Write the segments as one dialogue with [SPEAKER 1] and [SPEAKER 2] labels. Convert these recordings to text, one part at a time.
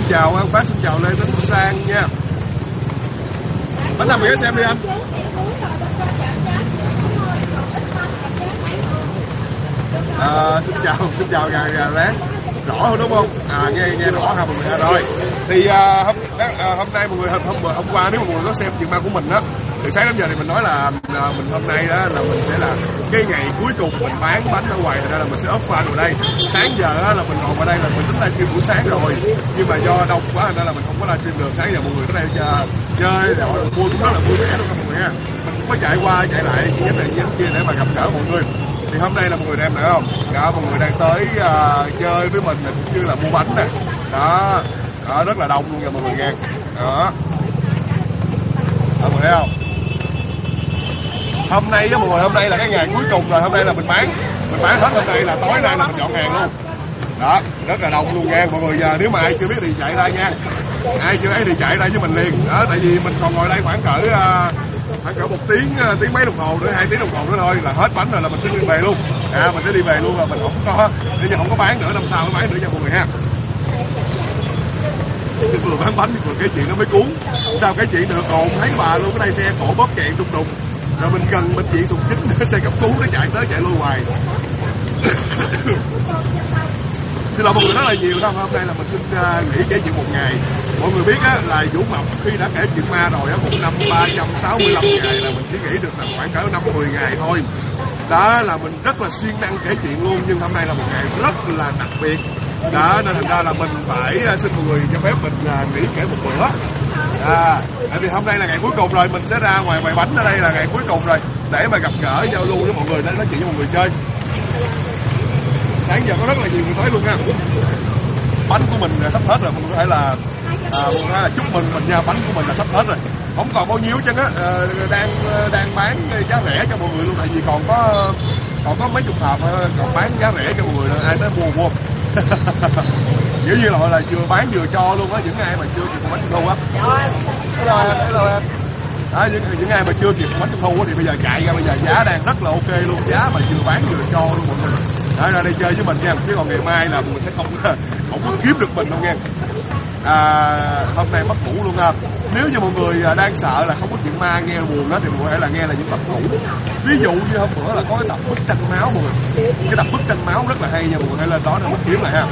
[SPEAKER 1] chào anh Phát, xin chào Lê Tấn Sang nha. Bánh nào mình ghé xem đi anh. Xin chào gà láng. Rõ hơn đúng không? Nghe rõ ha mọi người rồi. Thì hôm nay mọi người hôm qua nếu mọi người có xem chuyện ma của mình á, từ sáng đến giờ thì mình nói là mình hôm nay đó là mình sẽ là cái ngày cuối cùng mình bán bánh ở ngoài, thành ra là mình sẽ up fan ở đây. Sáng giờ á là mình ngồi ở đây là mình tính livestream buổi sáng rồi, nhưng mà do đông quá thành ra là mình không có livestream được. Sáng giờ mọi người ở đây chơi rồi mua cũng rất là vui vẻ luôn mọi người ha. Mình cũng có chạy qua chạy lại cái này cái kia để mà gặp gỡ mọi người. Thì hôm nay là mọi người đang nữa không? Đó, mọi người đang tới chơi với mình cũng như là mua bánh nè. Đó, rất là đông luôn nha mọi người nghe. Đó, mọi người thấy không? Hôm nay á mọi người, hôm nay là cái ngày cuối cùng rồi. Hôm nay là mình bán hết hôm nay, là tối nay là mình dọn hàng luôn. Đó, rất là đông luôn nha mọi người. Giờ nếu mà ai chưa biết thì chạy ra nha, ai chưa ấy thì chạy ra với mình liền. Đó, tại vì mình còn ngồi đây khoảng cỡ một tiếng mấy đồng hồ nữa, 2 tiếng đồng hồ nữa thôi là hết bánh rồi, là mình sẽ đi về luôn. Mình sẽ đi về luôn, là mình không có, bây giờ không có bán nữa, năm sau mới bán nữa nha mọi người ha. Vừa bán bánh vừa cái chuyện nó mới cuốn. Sao cái chuyện được ồn thấy bà luôn, cái đây xe cổ bóp chạy đùng đùng, rồi mình cần bệnh viện sùng chính xe cấp cứu nó chạy tới chạy lui hoài. Xin lỗi mọi người rất là nhiều thôi. Hôm nay là mình xin nghỉ kể chuyện một ngày. Mọi người biết á, là Vũ Mộc khi đã kể chuyện ma rồi á, một năm 365 ngày là mình chỉ nghỉ được là khoảng cỡ 5-10 ngày thôi. Đó là mình rất là siêng năng kể chuyện luôn, nhưng hôm nay là một ngày rất là đặc biệt. Đó nên thành ra là mình phải xin mọi người cho phép mình nghỉ kể một bữa. Tại vì hôm nay là ngày cuối cùng rồi, mình sẽ ra ngoài bánh ở đây là ngày cuối cùng rồi, để mà gặp gỡ giao lưu với mọi người, để nói chuyện với mọi người chơi. Sáng giờ có rất là nhiều người tới luôn nha. Bánh của mình sắp hết rồi, mình có thể là chúc mừng mình nha, bánh của mình là sắp hết rồi, không còn bao nhiêu chân á. Đang bán giá rẻ cho mọi người luôn, tại vì còn có mấy chục hộp còn bán giá rẻ cho mọi người, là ai tới mua. Kiểu như là vừa bán vừa cho luôn á, những ai mà chưa kịp bánh trung thu á. Đó, những ai mà chưa kịp bánh trung thu thì bây giờ chạy ra, bây giờ giá đang rất là ok luôn, giá mà vừa bán vừa cho luôn mọi người. Đó, ra đây chơi với mình nha, chứ còn ngày mai là mình sẽ không có kiếm được mình đâu nha. Hôm nay mất ngủ luôn ha. Nếu như mọi người đang sợ là không có chuyện ma nghe buồn đó, thì mọi người hãy là nghe là những tập cũ. Ví dụ như hôm bữa là có cái tập bức tranh máu mọi người, cái tập bức tranh máu rất là hay nha mọi người, hãy lên đó để mình kiếm lại ha.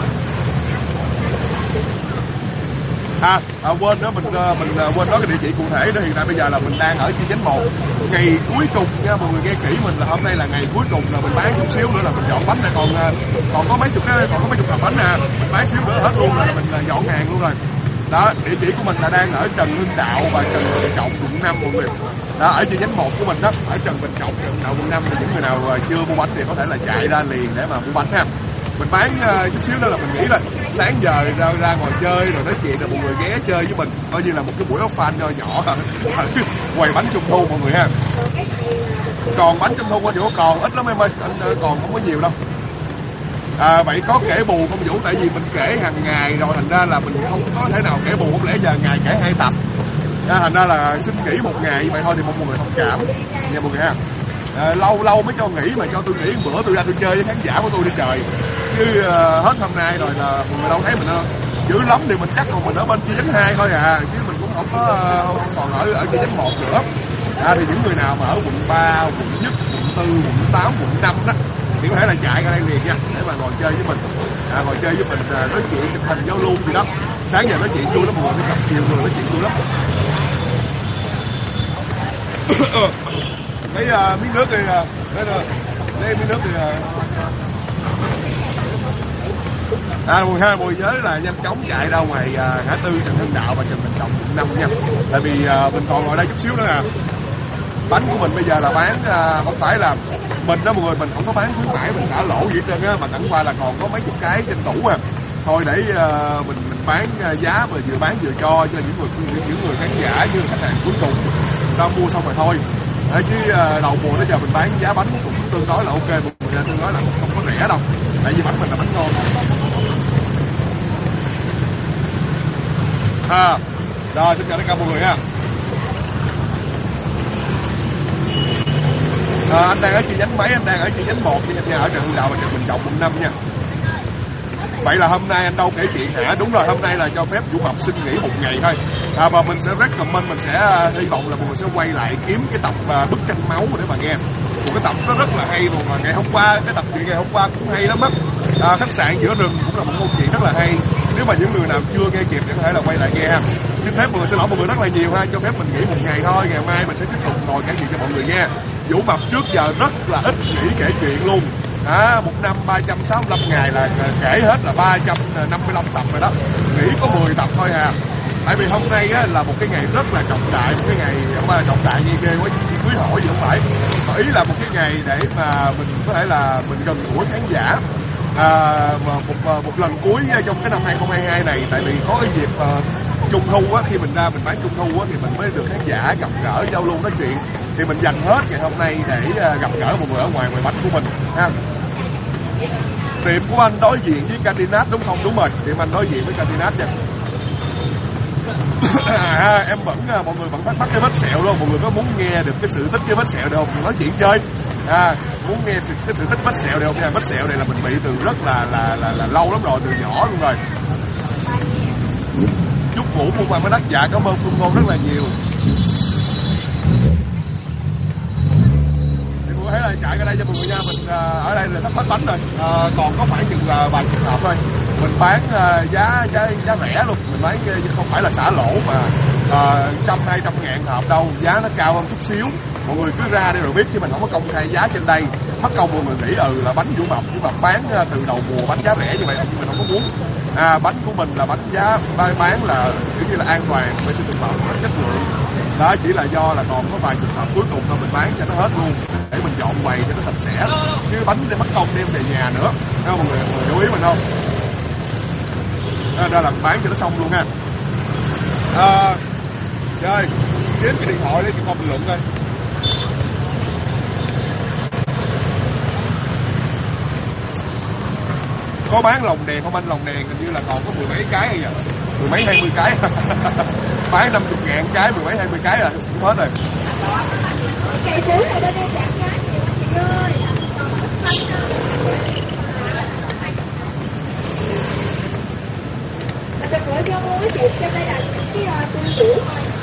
[SPEAKER 1] Quên đó, mình quên nói cái địa chỉ cụ thể đó. Hiện tại bây giờ là mình đang ở chi nhánh 1, ngày cuối cùng nha mọi người, nghe kỹ mình là hôm nay là ngày cuối cùng, là mình bán chút xíu nữa là mình dọn bánh này, còn có mấy chục hộp bánh nè, mình bán xíu nữa hết luôn là mình dọn hàng luôn rồi. Đó, địa chỉ của mình là đang ở Trần Hưng Đạo và Trần Bình Trọng quận 5 mọi người. Đó, ở chi nhánh 1 của mình đó, ở Trần Bình Trọng quận 5, thì những người nào chưa mua bánh thì có thể là chạy ra liền để mà mua bánh ha. Mình bán chút xíu nữa là mình nghĩ là sáng giờ ra ngoài chơi rồi nói chuyện, rồi mọi người ghé chơi với mình, coi như là một cái buổi ốc fan nho nhỏ quầy bánh trung thu mọi người ha. Còn bánh trung thu thì có còn ít lắm em ơi, anh còn không có nhiều đâu. Vậy có kể bù không Vũ? Tại vì mình kể hàng ngày rồi, thành ra là mình không có thể nào kể bù, không lẽ giờ ngày kể 2 tập. Thành ra là xin nghỉ một ngày vậy thôi, thì mọi người thông cảm nha mọi người ha. Lâu mới cho nghỉ, mà cho tôi nghỉ bữa tôi ra tôi chơi với khán giả của tôi đi trời, chứ hết hôm nay rồi là mọi người đâu thấy mình đâu. Dữ lắm thì mình chắc còn mình ở bên chi nhánh 2 thôi chứ mình cũng không còn ở chi nhánh 1 nữa. Thì những người nào mà ở quận 3, quận Nhất, quận 4, quận 8, quận 5 đó thì có thể là chạy ra đây liền nha, để mà ngồi chơi với mình, ngồi chơi với mình nói chuyện chụp hình giao lưu gì đó. Sáng giờ nói chuyện vui lắm mọi người, gặp nhiều người nói chuyện vui lắm. Lấy miếng nước đi, lấy miếng nước đi. Mùi nhớ là nhanh chóng chạy ra ngoài ngã tư Trần Hưng Đạo và Trần Bình Trọng quận 5 nha. Tại vì mình còn ngồi đây chút xíu nữa nè. Bánh của mình bây giờ là bán không phải là mình đó mọi người, mình không có bán khuyến mãi, mình xả lỗ gì hết trơn á, mà chẳng qua là còn có mấy chục cái trên tủ thôi để mình bán giá mà vừa bán vừa cho những người khán giả, như khách hàng cuối cùng ta mua xong rồi thôi. Chứ đầu mùa tới giờ mình bán giá bánh cũng tương đối là ok, mọi người tương đối là không có rẻ đâu, tại vì bánh mình là bánh ngon. Rồi xin chào tất cả mọi người ha. Anh đang ở chi nhánh mấy? Anh đang ở chi nhánh 1, chi nhánh nhà ở Trần Hưng Đạo và Trần Bình Trọng quận 5 nha. Vậy là hôm nay anh đâu kể chuyện hả? Đúng rồi, hôm nay là cho phép Vũ Mập xin nghỉ một ngày thôi. Và mình sẽ recommend, mình sẽ hy vọng là mọi người sẽ quay lại kiếm cái tập Bức Tranh Máu để mà nghe. Một cái tập nó rất là hay luôn. Mà ngày hôm qua, cái tập chuyện ngày hôm qua cũng hay lắm á. Khách sạn giữa rừng cũng là một câu chuyện rất là hay. Nếu mà những người nào chưa nghe kịp thì có thể là quay lại nghe ha. Xin phép mọi người, xin lỗi mọi người rất là nhiều ha, cho phép mình nghỉ một ngày thôi. Ngày mai mình sẽ tiếp tục ngồi kể chuyện cho mọi người nghe. Vũ Mập trước giờ rất là ít nghỉ kể chuyện luôn. Một năm 365 ngày là kể hết là 355 tập rồi đó. Nghỉ có 10 tập thôi à. Tại vì hôm nay á, là một cái ngày rất là trọng đại, một cái ngày không phải là trọng đại như ghê quá, chỉ cưới hỏi gì không phải. Mà ý là một cái ngày để mà mình có thể là mình gần gũi khán giả. Một lần cuối trong cái năm 2022 này, tại vì có cái dịp Trung thu á, khi mình ra mình bán Trung thu á, thì mình mới được khán giả gặp gỡ, giao lưu, nói chuyện. Thì mình dành hết ngày hôm nay để gặp gỡ mọi người ở ngoài bánh của mình ha. Tiệm của anh đối diện với Cantinat đúng không? Đúng rồi, tiệm anh đối diện với Cantinat nha. Em vẫn, mọi người vẫn thắc mắc cái vết sẹo luôn. Mọi người có muốn nghe được cái sự tích cái vết sẹo được không? Nói chuyện chơi. Muốn nghe cái sự tích vết sẹo được không nha? Vết sẹo này là mình bị từ rất là lâu lắm rồi, từ nhỏ luôn rồi. Chúc Vũ buôn bán mới đắt. Dạ, cảm ơn Phương Ngôn rất là nhiều. Thấy là chạy ra đây cho mọi người nha. Mình ở đây là sắp hết bánh rồi, còn có khoảng chừng vài chục hộp thôi. Mình bán giá rẻ luôn, mình bán không phải là xả lỗ mà 100-200 ngàn hộp đâu, giá nó cao hơn chút xíu. Mọi người cứ ra đây rồi biết, chứ mình không có công khai giá trên đây, mất công mọi người nghĩ là bánh Vũ Mập bán từ đầu mùa bánh giá rẻ như vậy, mình không có muốn. Bánh của mình là bánh giá bán là kiểu như là an toàn, vệ sinh thực phẩm, chất lượng. Đó chỉ là do là còn có vài trường hợp cuối cùng thôi, mình bán cho nó hết luôn để mình dọn quầy cho nó sạch sẽ, chứ bánh để mất công đem về nhà nữa. Mọi người chú ý mình không? Đó là bán cho nó xong luôn ha. Chơi kiếm cái điện thoại để cho con bình luận coi. Có bán lồng đèn không anh? Lồng đèn hình như là còn có 10 mấy cái hay vậy, 10 mấy 20 cái. Bán 50 ngàn cái, 10 mấy 20 cái là hết rồi.
[SPEAKER 2] Cây sứ này đây chặt cái ơi. Mình gửi cho muối chị cho đây là cái tương rượu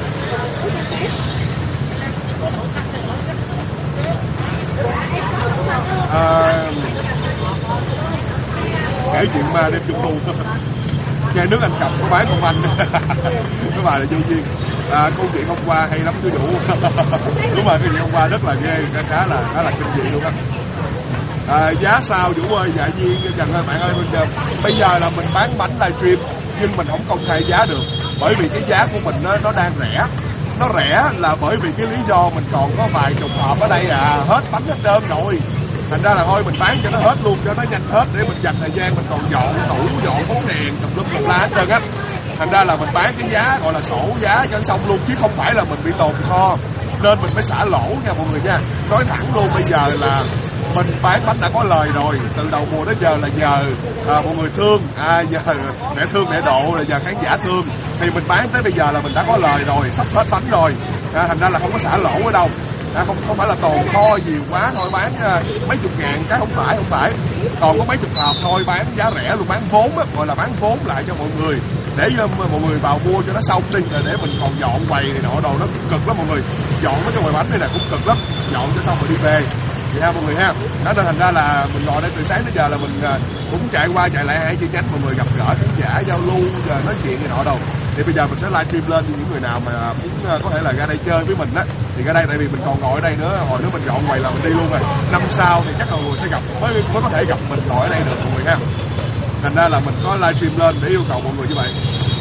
[SPEAKER 1] kể chuyện ma đêm Trung thu. Nghe nước anh cầm có bán không anh? Cái bài là vô duyên. Câu chuyện hôm qua hay lắm chú Vũ. Đúng rồi, cái chuyện hôm qua rất là ghê, khá là kinh dị luôn á. Giá sao Vũ ơi? Dạ Duyên Trần ơi, bạn ơi, bây giờ là mình bán bánh livestream nhưng mình không công khai giá được, bởi vì cái giá của mình nó đang rẻ. Nó rẻ là bởi vì cái lý do mình còn có vài chục hộp ở đây hết bánh hết trơn rồi. Thành ra là thôi mình bán cho nó hết luôn, cho nó nhanh hết để mình dành thời gian mình còn dọn tủ, dọn bóng đèn, tùm lum tùm la hết trơn á. Thành ra là mình bán cái giá gọi là sổ giá cho nó xong luôn, chứ không phải là mình bị tồn kho nên mình phải xả lỗ nha mọi người nha. Nói thẳng luôn, bây giờ là mình bán bánh đã có lời rồi, từ đầu mùa đến giờ là nhờ mọi người thương, giờ mẹ thương mẹ độ là giờ khán giả thương, thì mình bán tới bây giờ là mình đã có lời rồi, sắp hết bánh rồi. Thành ra là không có xả lỗ ở đâu. Không phải là tồn kho nhiều quá thôi bán mấy chục ngàn cái, không phải, còn có mấy chục hộp thôi, bán giá rẻ luôn, bán vốn á, gọi là bán vốn lại cho mọi người để mọi người vào mua cho nó xong đi, rồi để mình còn dọn quầy này nọ đồ, nó cực lắm mọi người, dọn mấy cái quầy bánh này nè cũng cực lắm, dọn cho xong rồi đi về vậy ha mọi người ha. Đó nên thành ra là mình ngồi đây từ sáng đến giờ là mình cũng chạy qua chạy lại hai chi nhánh, mọi người gặp gỡ khán giả, giao lưu, nói chuyện này nọ đâu. Thì bây giờ mình sẽ livestream lên cho những người nào mà muốn có thể là ra đây chơi với mình á, thì ra đây, tại vì mình còn ngồi ở đây nữa, hồi nữa mình dọn quầy là mình đi luôn rồi. Năm sau thì chắc là mọi người sẽ gặp, mới có thể gặp mình ngồi ở đây được mọi người ha. Thành ra là mình có livestream lên để yêu cầu mọi người như vậy.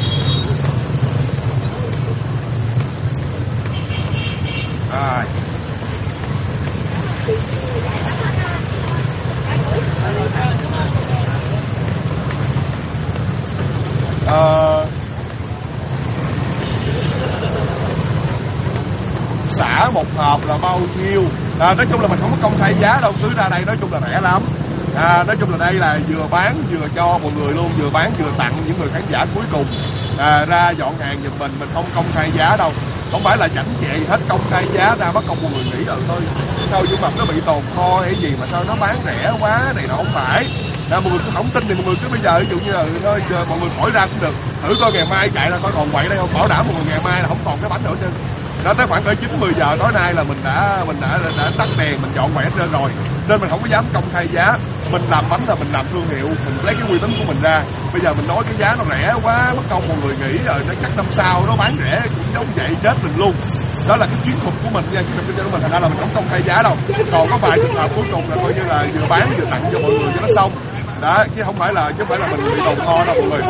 [SPEAKER 1] Xả một hộp là bao nhiêu? Nói chung là mình không có công khai giá đâu, cứ ra đây nói chung là rẻ lắm. Nói chung là đây là vừa bán vừa cho mọi người luôn, vừa bán vừa tặng những người khán giả cuối cùng ra dọn hàng giùm mình không công khai giá đâu. không phải là chảnh chệ hết, công khai giá ra mất công mọi người nghĩ thôi sao Dương Mập nó bị tồn kho hay gì mà sao nó bán rẻ quá này, nó không phải. Mọi người cứ không tin thì mọi người cứ bây giờ ví dụ như là thôi mọi người khỏi ra cũng được, thử coi ngày mai chạy ra coi còn quậy đây không, bảo đảm mọi người ngày mai là không còn cái bánh nữa chứ. Đó, tới khoảng cỡ 9-10 giờ tối nay là mình đã tắt đèn, mình dọn quậy hết trơn rồi, nên mình không có dám công khai giá. Mình làm bánh là mình làm thương hiệu, mình lấy cái uy tín của mình ra. Bây giờ mình nói cái giá nó rẻ quá mất công mọi người nghĩ rồi nó chắc năm sau nó bán rẻ cũng giống vậy chết mình luôn. Đó là cái chiến thuật của mình nha, chiến thuật kinh doanh của mình, thành ra là mình không công khai giá đâu. Còn có vài trường hợp cuối cùng là coi như là vừa bán vừa tặng cho mọi người cho nó xong. Đó, chứ không phải là mình bị tồn kho đâu mọi người.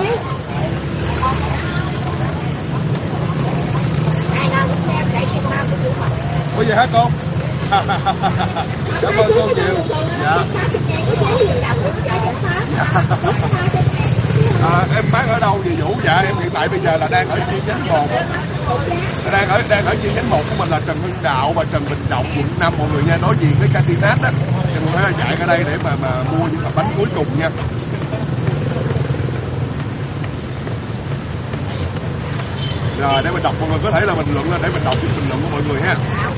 [SPEAKER 1] Có gì hả con? Cảm ơn cô nhiều. Dạ. Em bán ở đâu vậy Vũ? Dạ em hiện tại bây giờ là đang ở chi nhánh 1. Đang ở chi nhánh 1 của mình là Trần Hưng Đạo và Trần Bình Trọng quận 5 mọi người nha, đối diện với Catinat đó. Thì mọi người chạy ra đây để mà mua những hộp bánh cuối cùng nha. Rồi để mình đọc, mọi người có thể là bình luận lên để mình đọc những bình luận của mọi người ha.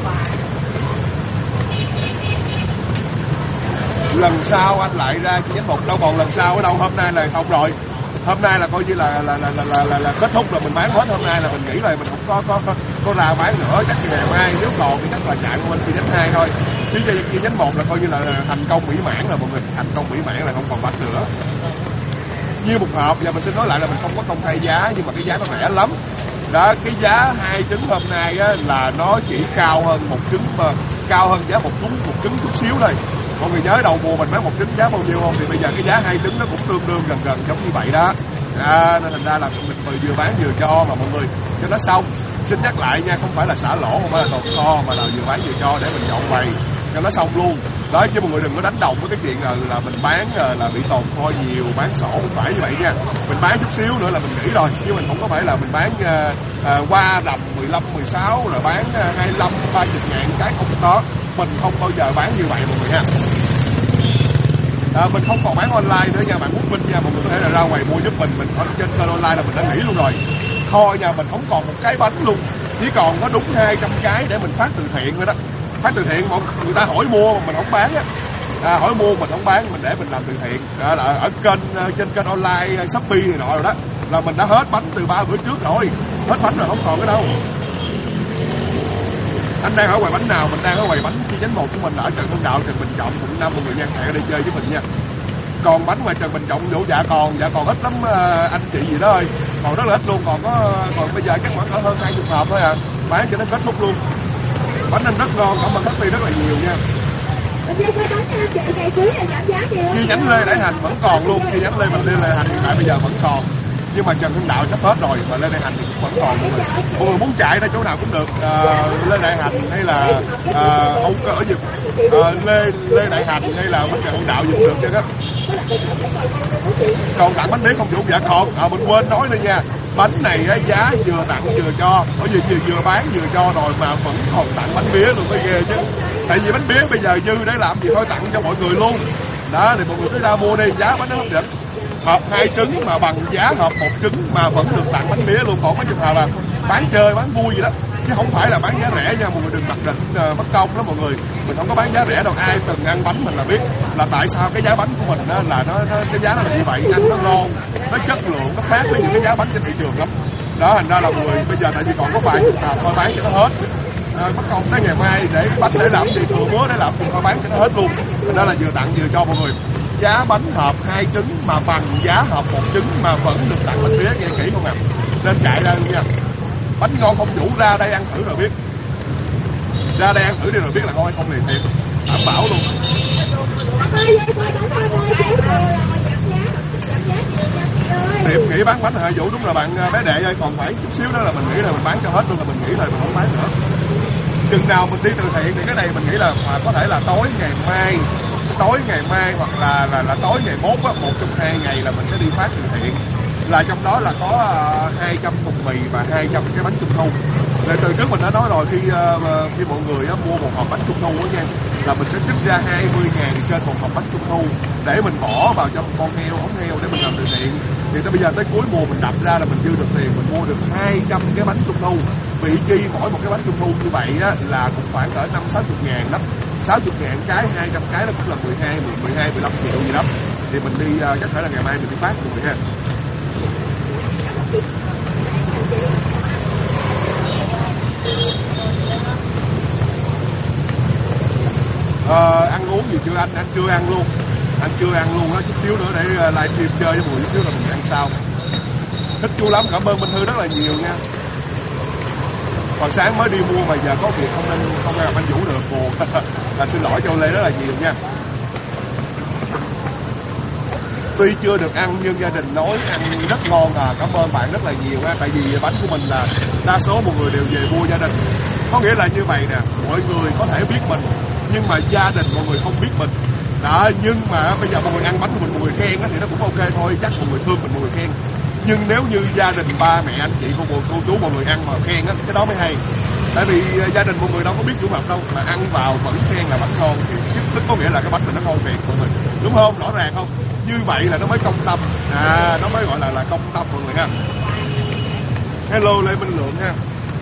[SPEAKER 1] Lần sau anh lại ra chi nhánh 1 đâu còn lần sau ở đâu, hôm nay là xong rồi. Hôm nay là coi như là kết thúc rồi, mình bán hết hôm nay là mình nghĩ là mình không có ra bán nữa, chắc ngày mai nếu còn thì chắc là chạy qua bên chi nhánh 2 thôi. Chứ chi nhánh 1 là coi như là thành công mỹ mãn rồi mọi người, thành công mỹ mãn là không còn bánh nữa. Như một hộp, và mình xin nói lại là mình không có công khai giá nhưng mà cái giá nó rẻ lắm. Đó, cái giá 2 trứng hôm nay á, là nó chỉ cao hơn một trứng, mà cao hơn giá một trứng chút xíu thôi. Mọi người nhớ đầu mùa mình bán một trứng giá bao nhiêu không? Thì bây giờ cái giá 2 trứng nó cũng tương đương gần giống như vậy đó. Nên thành ra là mình vừa bán vừa cho mà mọi người cho nó xong. Xin nhắc lại nha, không phải là xả lỗ, không phải là tồn kho, mà là vừa bán vừa cho để mình dọn quầy cho nó xong luôn. Đó, chứ mọi người đừng có đánh đồng với cái chuyện là mình bán là bị tồn kho nhiều, bán sổ, không phải như vậy nha. Mình bán chút xíu nữa là mình nghỉ rồi, chứ mình không có phải là mình bán qua rầm 15, 16 rồi bán 25, 30 ngàn cái, không có. Mình không bao giờ bán như vậy mọi người nha. Mình không còn bán online nữa nha, bạn Quốc Minh nha, mọi người có thể là ra ngoài mua giúp mình ở trên kênh online là mình đã nghỉ luôn rồi. Kho nhà mình không còn một cái bánh luôn, chỉ còn có đúng 200 cái để mình phát từ thiện thôi đó. Phát từ thiện người ta hỏi mua mà mình không bán á, hỏi mua mình không bán, mình để mình làm từ thiện. Là ở trên kênh online Shopee này nọ rồi đó, là mình đã hết bánh từ 3 bữa trước rồi, hết bánh rồi không còn cái đâu. Anh đang ở quầy bánh nào? Mình đang ở quầy bánh chi nhánh 1 của mình ở Trần Hưng Đạo, Trần Bình Trọng quận 5, mọi người nha, hẹn ở đây chơi với mình nha. Còn bánh ngoài Trần Bình Trọng Vũ dạ còn ít lắm anh chị gì đó ơi, còn rất là ít luôn, còn bây giờ chắc khoảng hơn 20 hộp thôi à, bán cho nó kết thúc luôn. Bánh anh rất ngon, cảm ơn khách rất là nhiều nha. Chi nhánh Lê Đại Hành vẫn còn luôn, chi nhánh Lê Đại Hành hiện tại bây giờ vẫn còn, nhưng mà Trần Hưng Đạo sắp hết rồi, và Lê Đại Hành thì cũng vẫn còn mọi người muốn chạy ra chỗ nào cũng được. Lê Đại Hành hay là Âu Cơ ở Lê Đại Hành hay là bên Trần Hưng Đạo gì cũng được chứ đó. Còn tặng bánh mía không Vũ? Dạ còn. Mình quên nói nữa nha, bánh này giá vừa tặng vừa cho, bởi vì vừa bán vừa cho rồi mà vẫn còn tặng bánh mía luôn, mới ghê chứ. Tại vì bánh mía bây giờ dư để làm gì thôi tặng cho mọi người luôn. Đó thì mọi người cứ ra mua đi, giá bánh nó hấp dẫn. Hộp 2 trứng mà bằng giá hộp 1 trứng mà vẫn được tặng bánh mía luôn. Còn có trường hợp là bán chơi bán vui gì đó, chứ không phải là bán giá rẻ nha, mọi người đừng mặc định mất công đó mọi người. Mình không có bán giá rẻ đâu, ai từng ăn bánh mình là biết là tại sao cái giá bánh của mình đó, là nó cái giá nó là như vậy, ăn nó ngon, nó chất lượng, nó khác với những cái giá bánh trên thị trường lắm. Đó, thành ra là mọi người bây giờ tại vì còn có vài trường hợp thôi bán cho nó hết. Mất công tới ngày mai để bánh để làm gì, thừa mứa để làm cùng thôi bán cho nó hết luôn. Đó là vừa tặng vừa cho mọi người. Giá bánh hộp 2 trứng mà bằng giá hộp 1 trứng mà vẫn được tặng bánh mía, nghe kỹ không ạ? Nên chạy ra luôn nha. Bánh ngon không Vũ, ra đây ăn thử rồi biết. Ra đây ăn thử đi rồi biết là ngon hay không liền thiệt. Đảm bảo luôn. Thì em nghĩ bán bánh hả Vũ? Đúng là bạn bé đệ ơi, còn phải chút xíu đó là mình nghĩ là mình bán cho hết luôn, là mình nghĩ là mình không bán nữa. Chừng nào mình đi từ thiện thì cái này mình nghĩ là có thể là tối ngày mai hoặc là tối ngày mốt á, 1 trong 2 ngày là mình sẽ đi phát từ thiện. Là trong đó là có 200 thùng mì và 200 cái bánh trung thu. Rồi từ trước mình đã nói rồi, khi mọi người mua một hộp bánh trung thu á nha, là mình sẽ trích ra 20.000 trên một hộp bánh trung thu để mình bỏ vào cho một con heo, ống heo để mình làm từ thiện. Thì tới bây giờ tới cuối mùa mình đập ra là mình dư được tiền, mình mua được 200 cái bánh trung thu. Vị chi mỗi một cái bánh trung thu như vậy á, là cũng khoảng cỡ 50-60 ngàn đó. 60 ngàn cái, 200 cái nó cũng là 12-15 triệu gì đó. Thì mình đi chắc phải là ngày mai mình đi phát rồi ha. Ăn uống gì chưa anh? Anh chưa ăn luôn. Anh chưa ăn luôn á, chút xíu nữa để livestream chơi với Mùi chút xíu là mình ăn sau. Thích chú lắm, cảm ơn Minh Thư rất là nhiều nha. Còn sáng mới đi mua mà giờ có việc không nên gặp anh Vũ được, buồn. Xin lỗi cho Lê rất là nhiều nha. Tuy chưa được ăn nhưng gia đình nói ăn rất ngon cảm ơn bạn rất là nhiều ha. Tại vì bánh của mình là đa số mọi người đều về mua gia đình. Có nghĩa là như vậy nè, mọi người có thể biết mình nhưng mà gia đình mọi người không biết mình. Đó, nhưng mà bây giờ mọi người ăn bánh của mình mọi người khen thì nó cũng ok thôi, chắc mọi người thương mình mọi người khen. Nhưng nếu như gia đình ba mẹ anh chị cô chú mọi người ăn mà khen á, cái đó mới hay. Tại vì gia đình mọi người đâu có biết chủ mập đâu mà ăn vào vẫn khen là bánh ngon, tức có nghĩa là cái bánh mình nó ngon thiệt mọi người, đúng không? Rõ ràng không? Như vậy là nó mới công tâm, nó mới gọi là công tâm mọi người ha. Hello Lê Minh Lượng ha.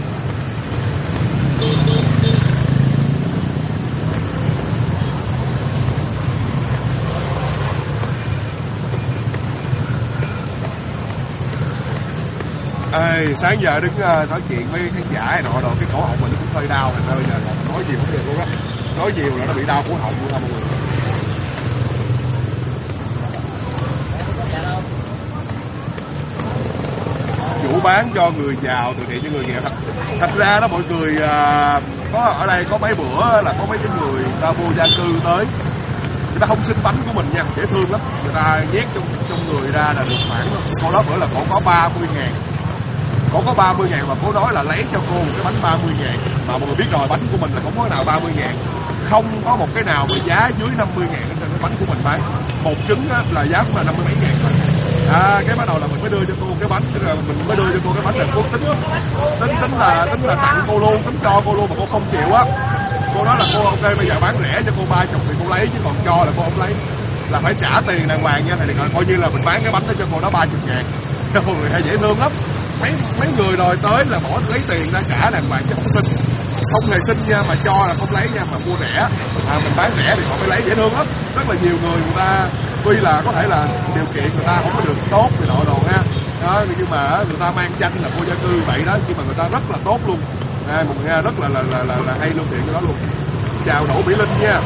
[SPEAKER 1] Ê, sáng giờ đứng nói chuyện với khán giả nọ rồi cái cổ họng mình cũng hơi đau, thành ra bây giờ nói nhiều không được luôn á, nói nhiều là nó bị đau cổ họng luôn ha mọi người. Chủ bán cho người giàu từ thiện cho người nghèo. Thật ra đó mọi người có ở đây có mấy bữa là có mấy cái người ta vô gia cư tới, người ta không xin bánh của mình nha, dễ thương lắm, người ta nhét trong người ra là được khoảng cô đó bữa là cổ có 30.000. Cổ có 30.000 mà cô nói là lấy cho cô một cái bánh 30.000. Mà mọi người biết rồi, bánh của mình là không có nào 30.000, không có một cái nào mà giá dưới 50.000 trên cái bánh của mình bán. Một trứng là giá cũng là 50 mấy ngàn thôi. Cái bắt đầu là mình mới đưa cho cô cái bánh, tức là mình mới đưa cho cô cái bánh là cô tính là tặng cô luôn, tính cho cô luôn mà cô không chịu á. Cô nói là cô ok bây giờ bán rẻ cho cô 30 thì cô lấy, chứ còn cho là cô không lấy, là phải trả tiền đàng hoàng nha. Thì coi như là mình bán cái bánh đó cho cô đó 30.000. Mọi người hay dễ thương lắm. Mấy người rồi tới là bỏ lấy tiền ra trả đàng hoàng chứ không xin, không hề xin nha, mà cho là không lấy nha, mà mua rẻ. Mình bán rẻ thì họ mới lấy, dễ thương lắm. Rất là nhiều người ta tuy là có thể là điều kiện người ta không có được tốt thì nọ đồ ha, nhưng mà người ta mang danh là vô gia cư vậy đó, nhưng mà người ta rất là tốt luôn. Một người rất là hay lương thiện cho đó luôn. Chào Đỗ Mỹ Linh nha.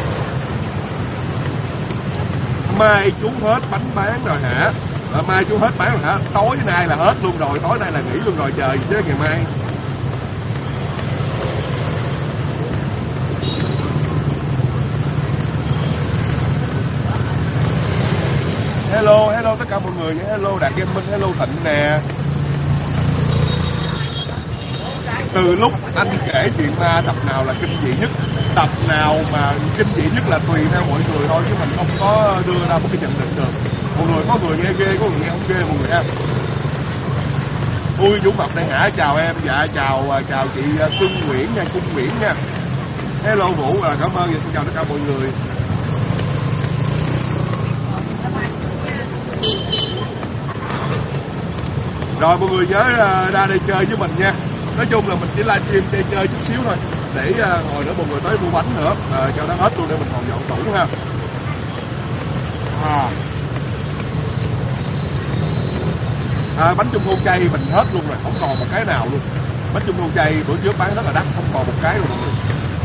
[SPEAKER 1] Mai chú hết bánh bán rồi hả? Mai chú hết bán rồi hả? Tối nay là hết luôn rồi, tối nay là nghỉ luôn rồi, trời chứ ngày mai. Hello tất cả mọi người nhé. Hello Đạt Gaming, hello Thịnh nè. Từ lúc anh kể chuyện ma tập nào là kinh dị nhất, tập nào mà kinh dị nhất là tùy theo mọi người thôi, chứ mình không có đưa ra một cái nhận định được. Mọi người có người nghe ghê, có người nghe không ghê mọi người ha. Ui Dũng Mập đây hả? Chào em. Dạ chào chị Trung Nguyễn nha, Trung Nguyễn nha. Hello Vũ, cảm ơn và xin chào tất cả mọi người. Rồi mọi người nhớ ra đây chơi với mình nha. Nói chung là mình chỉ livestream chơi chút xíu thôi, để hồi nữa mọi người tới mua bánh nữa, cho nó hết luôn để mình còn dọn tủ ha. Bánh trung thu chay mình hết luôn rồi, không còn một cái nào luôn. Bánh trung thu chay bữa trước bán rất là đắt, không còn một cái luôn mọi người.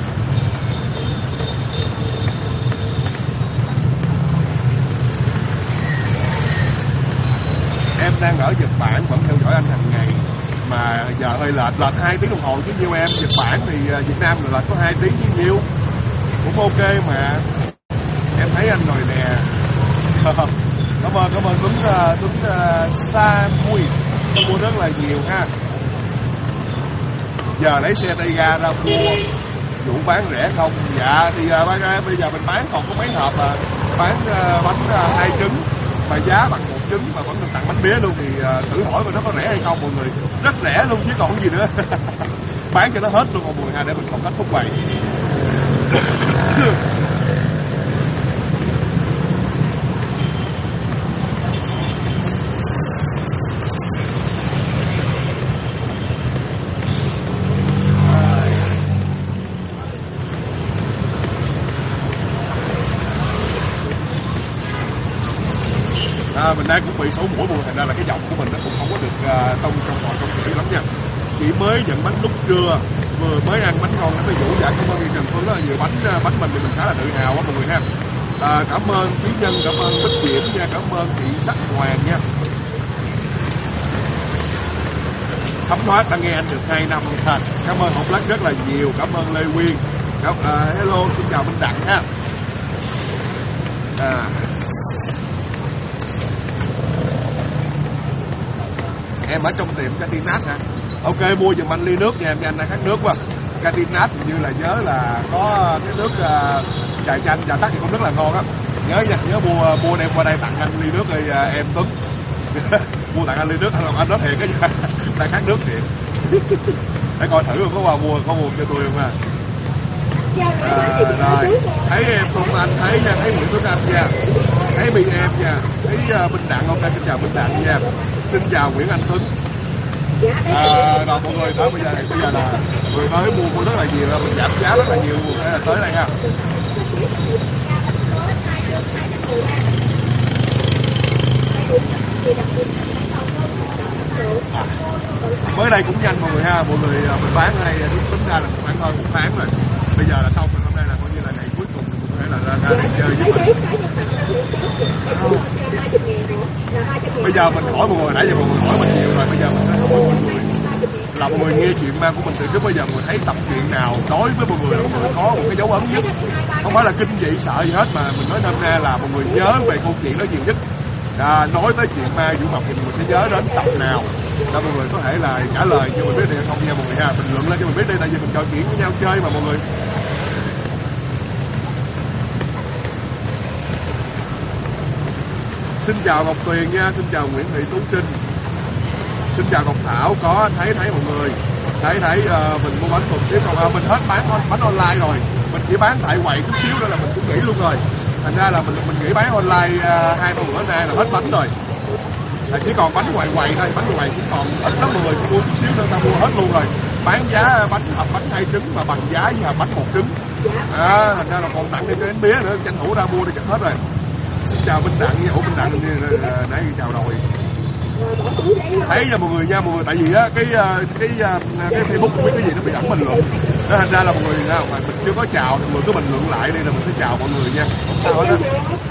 [SPEAKER 1] Em đang ở Nhật Bản vẫn theo dõi anh hàng ngày, mà giờ hơi lệch 2 tiếng đồng hồ chứ nhiêu em. Nhật Bản thì Việt Nam là có 2 tiếng chứ nhiêu, cũng ok mà. Em thấy anh rồi nè. Cảm ơn Tuấn Sa Mui rất là nhiều ha. Giờ lấy xe tay ga ra mua, Vũ bán rẻ không? Dạ thì bây giờ mình bán còn có mấy hộp bán bánh 2 trứng mà giá bằng 1 trứng mà vẫn được tặng bánh bía luôn, thì thử hỏi coi nó có rẻ hay không mọi người. Rất rẻ luôn chứ còn gì nữa. Bán cho nó hết luôn mọi người ha, để mình còn cách thúc bày. bị sổ mũi buồn, thành ra là cái giọng của mình nó cũng không có được trong kỹ lắm nha. Chị mới nhận bánh lúc trưa, vừa mới ăn bánh ngon lắm. Ví dụ dạ cảm ơn Trần Phương rất là nhiều, bánh mình thì mình khá là tự hào á mọi người ha. Cảm ơn Thúy Nhân, cảm ơn Bích Diễm nha, cảm ơn chị Sắc Hoàng nha. Thấm Thoát đã nghe anh được 2 năm thành. Cảm ơn Hồng Lắc rất là nhiều, cảm ơn Lê Quyên. Hello, xin chào Minh Đặng ha. Em ở trong tiệm Catinat hả? Ok, mua giùm anh ly nước nha em, anh đang khát nước quá. Catinat như là nhớ là có cái nước trà chanh, trà tắc thì cũng rất là ngon á. Nhớ nha, nhớ mua đem qua đây tặng anh ly nước thì em Tuấn. Mua tặng anh ly nước, anh nói thiệt cái đang khát nước thiệt. Để coi thử có mua cho tôi không à. Rồi, thấy em không anh, thấy nha, thấy Nguyễn Tuấn Anh nha, thấy bị em nha, thấy Minh Đặng, ok xin chào Minh Đặng nha, xin chào Nguyễn Anh Tuấn. Rồi mọi người tới bây giờ là người tới mua rất là nhiều, mình giảm giá rất là nhiều để là tới đây ha. Mới đây cũng nhanh mọi người ha, mọi người mình bán ở đây tính ra là khoảng hơn 1 tháng rồi. Bây giờ là xong rồi, hôm nay là coi như là ngày cuối cùng mình có thể là ra đây chơi với mình. Bây giờ mình hỏi mọi người, nãy giờ mọi người hỏi mình nhiều rồi, bây giờ mình sẽ hỏi mọi người là mọi người nghe chuyện ma của mình từ trước bây giờ mọi người thấy tập truyện nào đối với mọi người là mọi người có một cái dấu ấn nhất, không phải là kinh dị sợ gì hết, mà mình nói nôm na là mọi người nhớ về câu chuyện đó nhiều nhất. Nói tới chuyện ma Vũ Mập thì mình sẽ nhớ đến tập nào, để mọi người có thể là trả lời cho mình biết được không nha mọi người ha, bình luận lên cho mình biết đi, tại vì mình trò chuyện với nhau chơi mà mọi người. Xin chào Ngọc Tuyền nha, xin chào Nguyễn Thị Tú Trinh, xin chào Ngọc Thảo, có thấy mọi người thấy mình mua bánh một xíu, còn mình hết bán bánh online rồi, mình chỉ bán tại quầy chút xíu nữa là mình cũng nghỉ luôn rồi, thành ra là mình nghỉ bán online 2-3 bữa nay là hết bánh rồi, chỉ còn bánh quầy thôi, bánh quầy cũng còn ít lắm mọi người, mua chút xíu nữa ta mua hết luôn rồi, bán giá bánh hộp bánh 2 trứng mà bằng giá với bánh 1 trứng, thành ra là còn tặng cho đến mía nữa, tranh thủ ra mua đi chắc hết rồi. Xin chào Minh Đặng nha, Minh Đặng nãy chào rồi. Thấy nha mọi người nha, mọi người tại vì á cái Facebook không biết cái gì nó bị ẩn bình luận, nó thành ra là mọi người nha, mà mình chưa có chào thì mọi người cứ bình luận lại đi là mình sẽ chào mọi người nha, không sao hết á.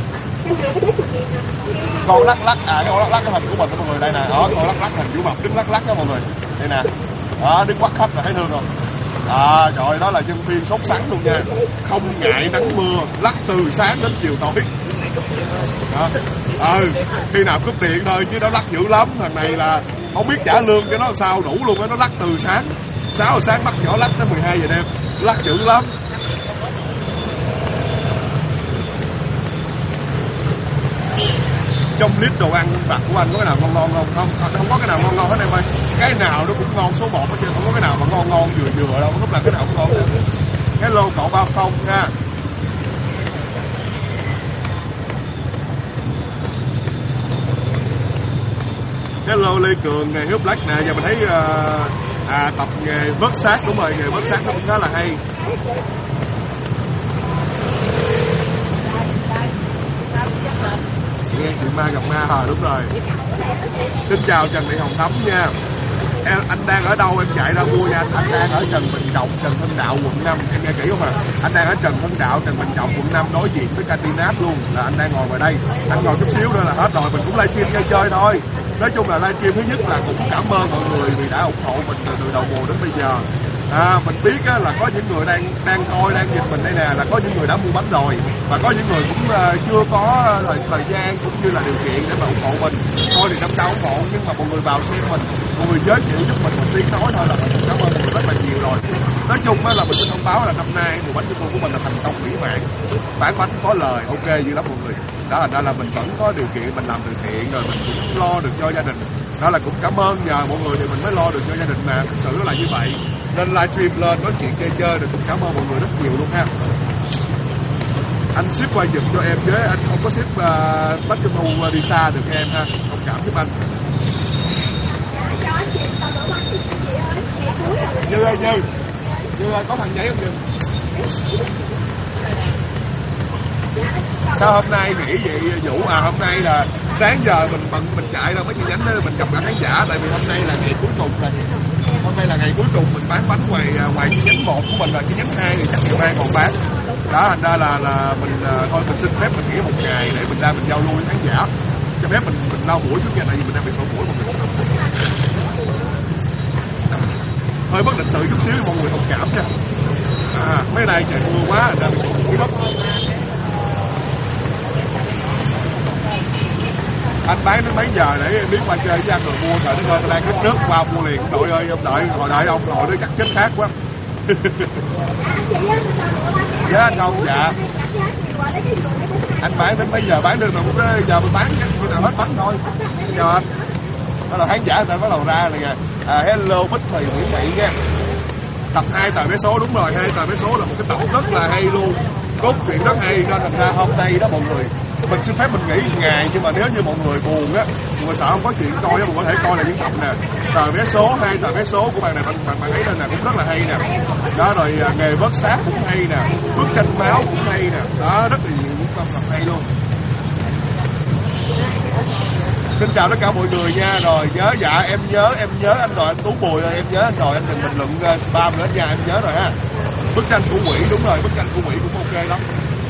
[SPEAKER 1] Con lắc cái con lắc cái hình của mình đó mọi người, đây nè, đó con lắc hình Vũ Mập đứng lắc đó mọi người, đây nè, đó đứng quắt khách là thấy thương không? Trời, đó là nhân viên sốt sắng luôn nha, không ngại nắng mưa, lắc từ sáng đến chiều tối. Khi nào cúp điện thôi chứ nó lắc dữ lắm, thằng này là không biết trả lương cho nó sao đủ luôn á, nó lắc từ sáng 6 giờ sáng bắt nhỏ lắc tới 12 giờ đêm, lắc dữ lắm. Trong list đồ ăn vặt của anh có cái nào ngon không? Không có cái nào ngon hết em ơi, cái nào nó cũng ngon số 1 hết chứ không có cái nào mà ngon vừa đâu, lúc là cái nào cũng ngon nữa. Hello cậu Bao Phong nha. Hello Lê Cường, nghề hút black nè, giờ mình thấy tập nghề vớt xác, đúng rồi, nghề vớt xác nó cũng khá là hay. Nghe chuyện ma gặp ma đúng rồi. Xin chào Trần Thị Hồng Thắm nha. Anh đang ở đâu em chạy ra mua nha. Anh đang ở Trần Bình Trọng, Trần Hưng Đạo, quận 5. Em nghe kỹ không ạ? Anh đang ở Trần Hưng Đạo, Trần Bình Trọng, quận 5 đối diện với Catinat luôn. Là anh đang ngồi ngoài đây. Anh ngồi chút xíu nữa là hết rồi. Mình cũng livestream chơi thôi. Nói chung là livestream thứ nhất là cũng cảm ơn mọi người vì đã ủng hộ mình từ đầu mùa đến bây giờ. Mình biết á, là có những người đang coi, đang nhìn mình đây nè, là có những người đã mua bánh rồi, và có những người cũng chưa có thời gian cũng như là điều kiện để mà ủng hộ mình. Thôi thì năm sau ủng hộ, nhưng mà mọi người vào xem mình, mọi người giới thiệu giúp mình tiếng nói thôi là mình cảm ơn mọi người rất là nhiều rồi. Nói chung á, là mình xin thông báo là năm nay mùa bánh trung thu của mình là thành công mỹ mãn, bán bánh có lời, ok dữ lắm mọi người. Đó là là mình vẫn có điều kiện mình làm từ thiện rồi, mình cũng lo được cho gia đình. Đó là cũng cảm ơn nhờ mọi người thì mình mới lo được cho gia đình mà, thực sự là như vậy. Nên livestream lên nói chuyện chơi được, cũng cảm ơn mọi người rất nhiều luôn ha. Anh ship qua giùm cho em với, anh không có ship bánh trung thu đi xa được em ha, thông cảm giúp anh. Như ơi Như ơi, có thằng giấy không Như? Sao hôm nay nghỉ vậy Vũ? Hôm nay là sáng giờ mình bận mình chạy ra mấy chi nhánh đó, mình gặp cả khán giả, tại vì hôm nay là ngày cuối cùng rồi. Hôm nay là ngày cuối cùng mình bán bánh ngoài chi nhánh 1 của mình, là chi nhánh 2 thì chắc ngày mai còn bán. Đó, thành ra là mình thôi mình xin phép mình nghỉ một ngày để mình ra mình giao lưu với khán giả. Cho phép mình lau mũi trước nha, tại vì mình đang bị sổ mũi một mình. Hơi bất lịch sự chút xíu mọi người thông cảm nha. Mấy này trời mưa quá đang bị sổ mũi lắm. Anh bán đến mấy giờ để biết qua chơi với anh rồi mua, trời đất ơi, tôi đang hít nước qua mua liền. Đội ơi, ông đợi, hồi đợi ông nội nó chắc chết khác quá. Dạ không, dạ. Anh bán đến mấy giờ bán được mà giờ mình bán khi nào hết bánh thôi. Giờ anh. Đó là khán giả người ta bắt đầu ra này kìa. Hello Bích Thùy Nguyễn Thị nha. Tập 2 tờ vé số, đúng rồi, 2 tờ vé số là một cái tập rất là hay luôn. Cốt truyện rất hay, nên thành ra hôm nay đó mọi người mình xin phép mình nghỉ ngày, nhưng mà nếu như mọi người buồn á, mọi người sợ không có chuyện coi á, mình có thể coi là những tập nè, tờ vé số, 2 tờ vé số của bạn này bạn ấy lên nè cũng rất là hay nè. Đó rồi nghề vớt xác cũng hay nè, bức tranh máu cũng hay nè, đó rất là nhiều những tập hay luôn. Xin chào tất cả mọi người nha. Rồi nhớ dạ em nhớ anh rồi, anh Tú Bùi rồi, em nhớ anh rồi, anh đừng bình luận spam nữa nha, em nhớ rồi ha. Bức tranh của quỷ, đúng rồi, bức tranh của quỷ cũng ok lắm.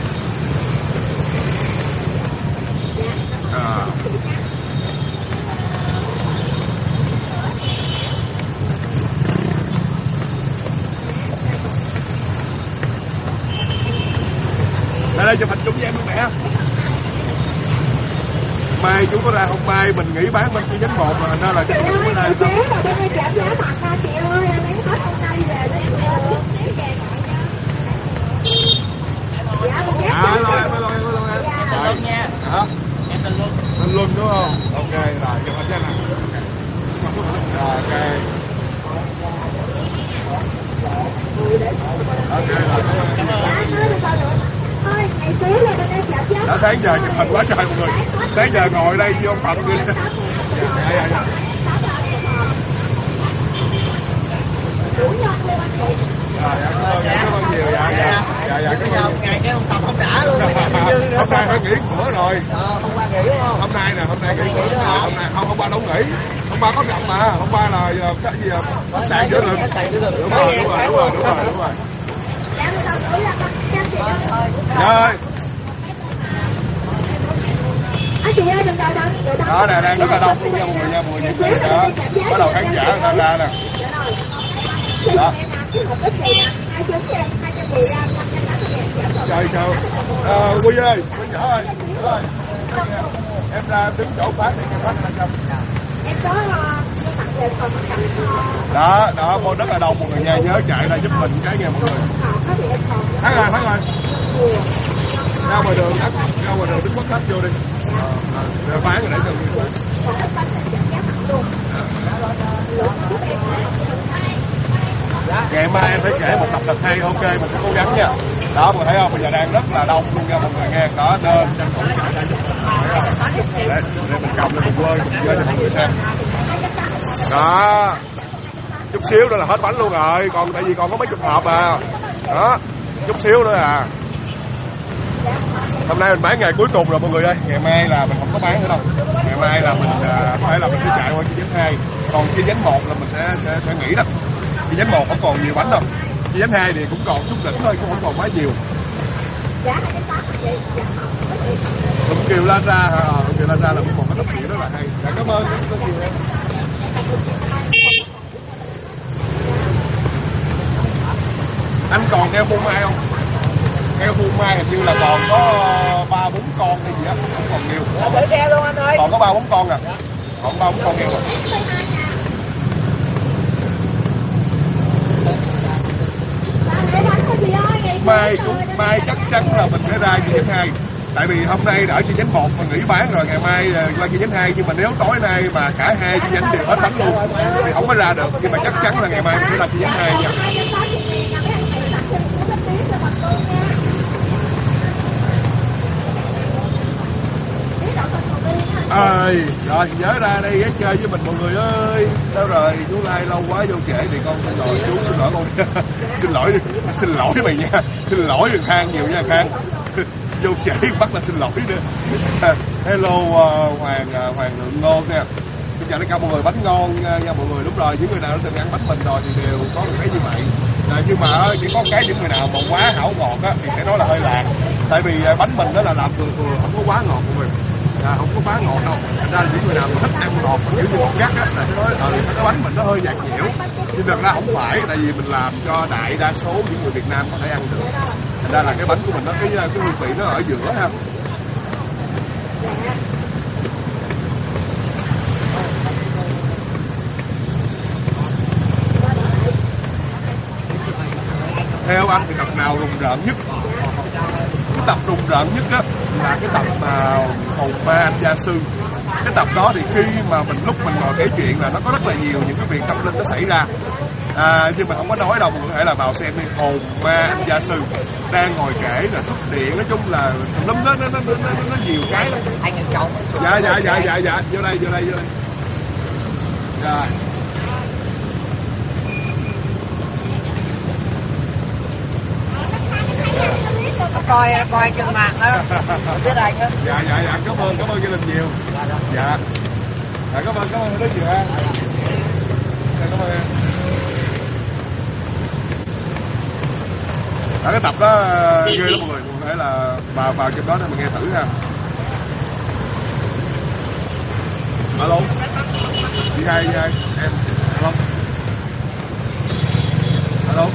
[SPEAKER 1] Đây chụp hình chung với em luôn nè. Mai chú có ra không? Mai mình nghỉ bán bên chi nhánh 1 mà nên là chắc chú có ra không?
[SPEAKER 2] Chị ơi, em lấy hết hôm nay về lấy chút xíu về
[SPEAKER 1] rồi em nha. Hả? Em tên Luân. Tên Luân đúng không? Ok rồi, chụp hình cho nè. Rồi ok. Đã sáng giờ chụp hình quá trời mọi người. Sáng giờ ngồi đây vô phận đi. Dạ. Cảm ơn nhiều. Dạ. Ngày cái tập không đã luôn. Hôm nay phải nghỉ cửa rồi. Hôm qua nghỉ đúng không? Hôm nay nghỉ cửa rồi. Hôm qua đâu nghỉ. Hôm qua có gặp mà. Hôm qua là cái gì khách sạn giữa đường. Đúng rồi. Rồi. Đó nè, đang rất là đông luôn nha mọi người nha, mọi người nhìn đó. Bắt đầu khán giả người ta ra nè. Đó. Trời sao? Quy ơi, Quy nhỏ ơi. Em ra đứng chỗ phát đi, phát là cầm. Đó, cô rất là đông mọi người nha, nhớ chạy ra giúp mình cái nghe mọi người. Phát rồi. Ra ngoài đường đứng mất khách vô đi. Rồi bán rồi để cho ngày mai em phải kể một tập thật hay, ok mình sẽ cố gắng nha. Đó mọi người thấy không, bây giờ đang rất là đông luôn nha mọi người nghe. Đó nên tranh thủ chạy ra giúp mình. Để mình cầm lên mình chơi cho mọi người xem. Đó, chút xíu nữa là hết bánh luôn rồi, còn tại vì còn có mấy chục hộp à. Đó, chút xíu nữa à. Hôm nay mình bán ngày cuối cùng rồi mọi người ơi, ngày mai là mình không có bán nữa đâu. Ngày mai là mình phải là mình sẽ chạy qua chi nhánh 2, còn chi nhánh 1 là mình sẽ nghỉ đó. Chi nhánh 1 không còn nhiều bánh đâu, chi nhánh 2 thì cũng còn chút đỉnh thôi, cũng không còn quá nhiều. Đúng Kiều Plaza hả? Kiều Plaza là một cái tập truyện rất là hay. Cảm ơn rất nhiều em. Anh còn theo buôn mai không? Heo buôn mai hình như là còn có 3-4 con hay gì á, không còn nhiều.
[SPEAKER 2] Để xe luôn anh ơi.
[SPEAKER 1] Còn có 3-4 con à. Còn 3-4 con heo rồi. Mai chắc chắn là mình sẽ ra chi nhánh 2. Tại vì hôm nay đã ở chi nhánh 1 mà nghỉ bán rồi, ngày mai qua chi nhánh 2, nhưng mà nếu tối nay mà cả hai chi nhánh đều hết bánh luôn thì không có ra được, nhưng mà chắc chắn là ngày mai mình sẽ ra chi nhánh 2 nha. Rồi nhớ ra đây ghé chơi với mình mọi người ơi. Sao rồi chú Lai lâu quá vô trễ thì con xin lỗi chú, xin lỗi con. Xin lỗi mày nha, xin lỗi được Khang nhiều nha Khang. vô trễ bắt là xin lỗi nữa. Hello Hoàng Lượng Ngôn nha. Xin chào tất cả mọi người, bánh ngon nha mọi người. Đúng rồi, những người nào đã từng ăn bánh mình rồi thì đều có được cái như vậy. Nhưng mà chỉ có cái những người nào mà quá hảo ngọt á thì sẽ nói là hơi lạc. Tại vì bánh mình đó là làm vừa không có quá ngọt mọi người. Không có quá ngọt đâu. Thành ra là những người nào mà thích ăn ngọt kiểu như ngọt gắt á là sẽ nói cái bánh mình nó hơi nhạt nhẽo. Nhưng thật ra không phải, tại vì mình làm cho đại đa số những người Việt Nam có thể ăn được. Thành ra là cái bánh của mình nó cái hương vị nó ở giữa ha. Theo anh thì tập nào rùng rợn nhất? Cái tập rùng rợn nhất á là cái tập mà hồn ma anh gia sư. Cái tập đó thì khi mà lúc mình ngồi kể chuyện là nó có rất là nhiều những cái việc tâm linh nó xảy ra. Nhưng mà không có nói đâu, mình có thể là vào xem đi. Hồn ma anh gia sư đang ngồi kể là thức điện, nói chung là nó nhiều cái lắm. Dạ vô đây rồi
[SPEAKER 3] coi trên mặt á biết anh á.
[SPEAKER 1] Dạ cảm ơn gia đình nhiều. Dạ cảm ơn rất nhiều ha. Cảm ơn em. Cái tập đó ghê lắm mọi người, có thể là vào trên đó để mình nghe thử ha. Alo chị hai em alo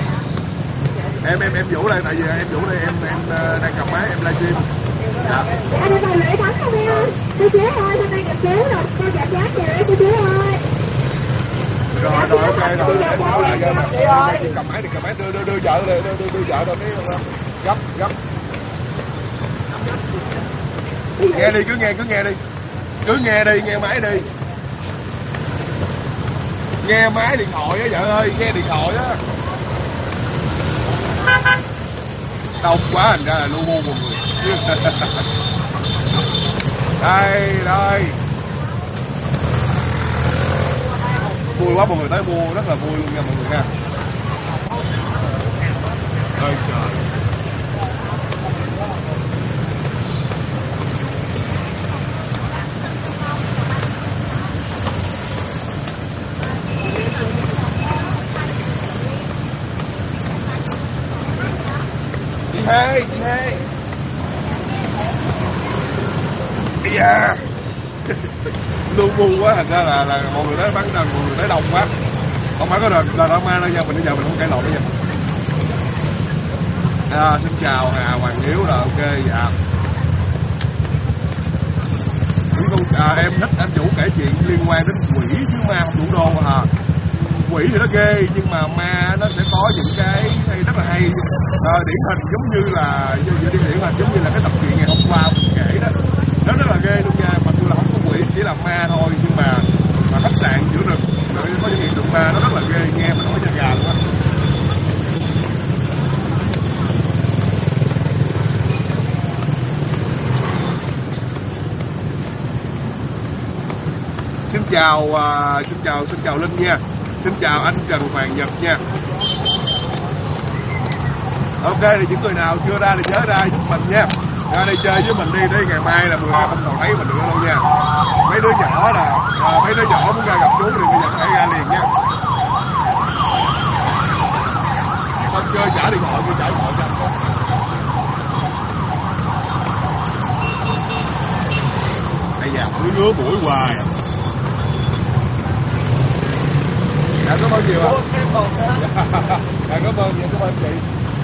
[SPEAKER 1] em Vũ đây, tại vì em Vũ đây em đang cầm máy em livestream. Dạ.
[SPEAKER 2] Anh ơi còn lễ bánh không em? Cô chế ơi, tôi đang gặp chế rồi, cô dạ giá kìa cô chế ơi.
[SPEAKER 1] Rồi ok rồi em báo lại cho em. Cầm máy đưa vợ đây, đưa vợ đâu cái gấp. Nghe đi, cứ nghe đi, nghe máy đi. Nghe máy điện thoại á vợ ơi, nghe điện thoại á. Đông quá thành ra là lu bu mọi người. Đây vui quá mọi người, tới mua rất là vui luôn nha mọi người nha. Ôi trời. Chị hai dạ lu bu quá thành ra là mọi người tới bắn rằng mọi người tới đông quá, không phải có đợt drama đâu nha, bây giờ mình không cãi lộn nữa nha. Xin chào Hà Hoàng Hiếu là ok. Dạ em thích anh Vũ kể chuyện liên quan đến quỷ chứ ma không đủ đô hả? Quỷ thì nó ghê nhưng mà ma nó sẽ có những cái rất là hay. Điển hình giống như là cái tập truyện ngày hôm qua mình kể đó, nó rất là ghê luôn nha. Mặc dù là không có quỷ, chỉ là ma thôi, nhưng mà khách sạn giữa rừng có những hiện tượng ma nó rất là ghê, nghe mình nói da gà luôn á. Xin chào Linh nha. Xin chào anh Trần Hoàng Nhật nha. Ok thì những người nào chưa ra thì nhớ ra giúp mình nha. Ra đây chơi với mình đi, để ngày mai là 10 ngày không còn thấy mình nữa đâu nha. Mấy đứa nhỏ muốn ra gặp chú thì bây giờ phải ra liền nha. Không chơi trả điện thoại cho. Bây giờ ngứa mũi hoài. Dạ cảm ơn nhiều ạ. Dạ cảm ơn chị.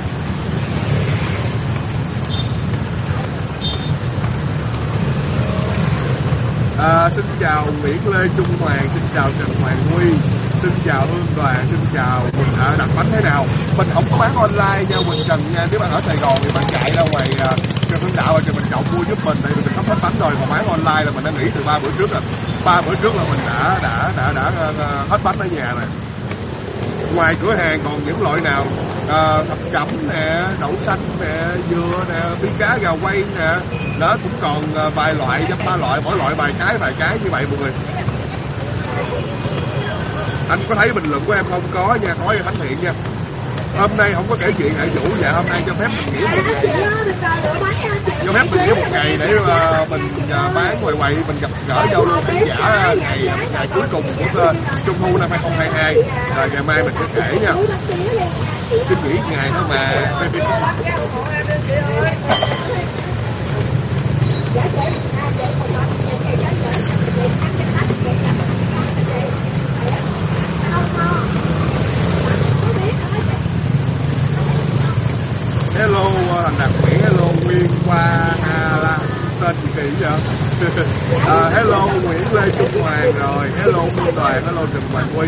[SPEAKER 1] Xin chào Nguyễn Lê Trung Hoàng, xin chào Trần Hoàng Huy, xin chào Hương Đoàn, xin chào mình đặt bánh thế nào. Mình không có bán online nha Quỳnh Trần nha. Nếu bạn ở Sài Gòn thì bạn chạy ra ngoài Trần Hưng Đạo và Trần Bình Trọng mua giúp mình, tại vì mình hết bánh rồi. Còn bán online là mình đã nghỉ từ 3 bữa trước rồi. 3 bữa trước là mình đã hết bánh ở nhà rồi. Ngoài cửa hàng còn những loại nào? Thập cẩm nè, đậu xanh nè, dừa nè, bí cá gà quay nè, đó cũng còn vài loại, 3 loại, mỗi loại vài cái như vậy mọi người. Anh có thấy bình luận của em không? Có nha, có cho Thánh Thiện nha. Hôm nay không có kể chuyện hệ chủ, và hôm nay cho phép mình nghỉ một ngày, cho phép mình nghỉ một ngày để mình bán quầy mình gặp gỡ giao lưu khán giả ngày cuối cùng của Trung thu năm 2022. Rồi ngày mai mình sẽ kể nha. Xin nghỉ ngày thôi mà. Hello Thành Đạt Mỹ, hello Nguyên Hoa La, tên chị Kỳ vậy? Hello Nguyễn Lê Trung Hoàng rồi, hello Minh Đoàn, hello Trần Hoàng Huy.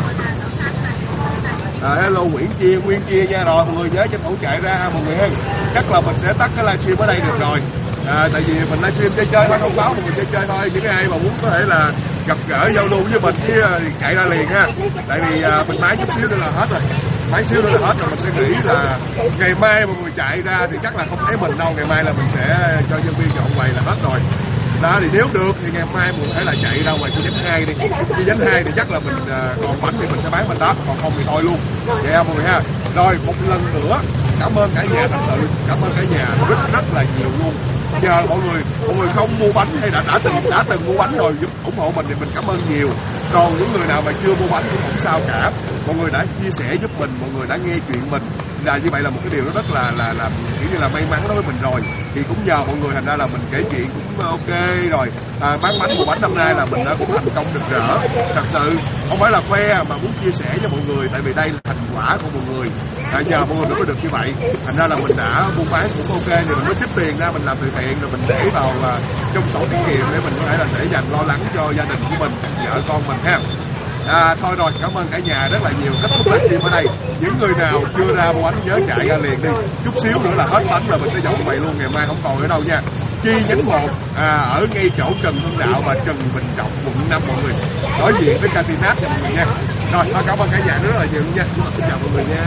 [SPEAKER 1] Hello Nguyễn Chia, Nguyên Chia nha. Rồi mọi người nhớ tranh thủ chạy ra mọi người ha. Chắc là mình sẽ tắt cái livestream ở đây được rồi. Tại vì mình livestream chơi thôi, thông báo mọi người chơi thôi. Những ai mà muốn có thể là gặp gỡ giao lưu với mình thì chạy ra liền ha. Tại vì mình máy chút xíu nữa là hết rồi. Máy xíu nữa là hết rồi, mình sẽ nghĩ là ngày mai mọi người chạy ra thì chắc là không thấy mình đâu. Ngày mai là mình sẽ cho nhân viên dọn quầy là hết rồi. Đó thì nếu được thì ngày mai mình phải là chạy ra ngoài chi nhánh 2 đi. Chi nhánh 2 thì chắc là mình còn bánh thì mình sẽ bán bên đó, còn không thì thôi luôn. Vậy ha mọi người ha. Rồi một lần nữa cảm ơn cả nhà, thật sự cảm ơn cả nhà rất là nhiều luôn. Giờ mọi người không mua bánh hay đã từng mua bánh rồi giúp ủng hộ mình thì mình cảm ơn nhiều. Còn những người nào mà chưa mua bánh cũng không sao cả. Mọi người đã chia sẻ giúp mình, mọi người đã nghe chuyện mình. Là như vậy là một cái điều nó rất là kiểu như là may mắn đối với mình rồi. Thì cũng nhờ mọi người thành ra là mình kể chuyện cũng ok rồi. Bán bánh mua bánh năm nay là mình đã cũng thành công rực rỡ. Thật sự không phải là khoe mà muốn chia sẻ với mọi người, tại vì đây là thành quả của mọi người. Nhờ mọi người mới được như vậy. Thành ra là mình đã buôn bán cũng ok thì mình mới trích tiền ra mình làm từ thiện rồi mình để vào trong sổ tiết kiệm để mình có thể là để dành lo lắng cho gia đình của mình, vợ con mình ha. Thôi rồi, cảm ơn cả nhà rất là nhiều. Kết thúc livestream ở đây. Những người nào chưa ra mua bánh nhớ chạy ra liền đi. Chút xíu nữa là hết bánh rồi mình sẽ dọn quầy luôn. Ngày mai không còn ở đâu nha. Chi nhánh 1 ở ngay chỗ Trần Hưng Đạo và Trần Bình Trọng quận 5 mọi người. Đối diện với Catinat cho mọi người nha. Rồi, thôi cảm ơn cả nhà rất là nhiều nha. Xin chào mọi người nha.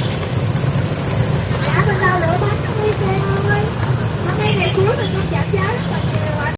[SPEAKER 2] Dạ, mình đâu lựa bánh không đi xe ơi. Hôm nay ngày cuối mình không chạm giá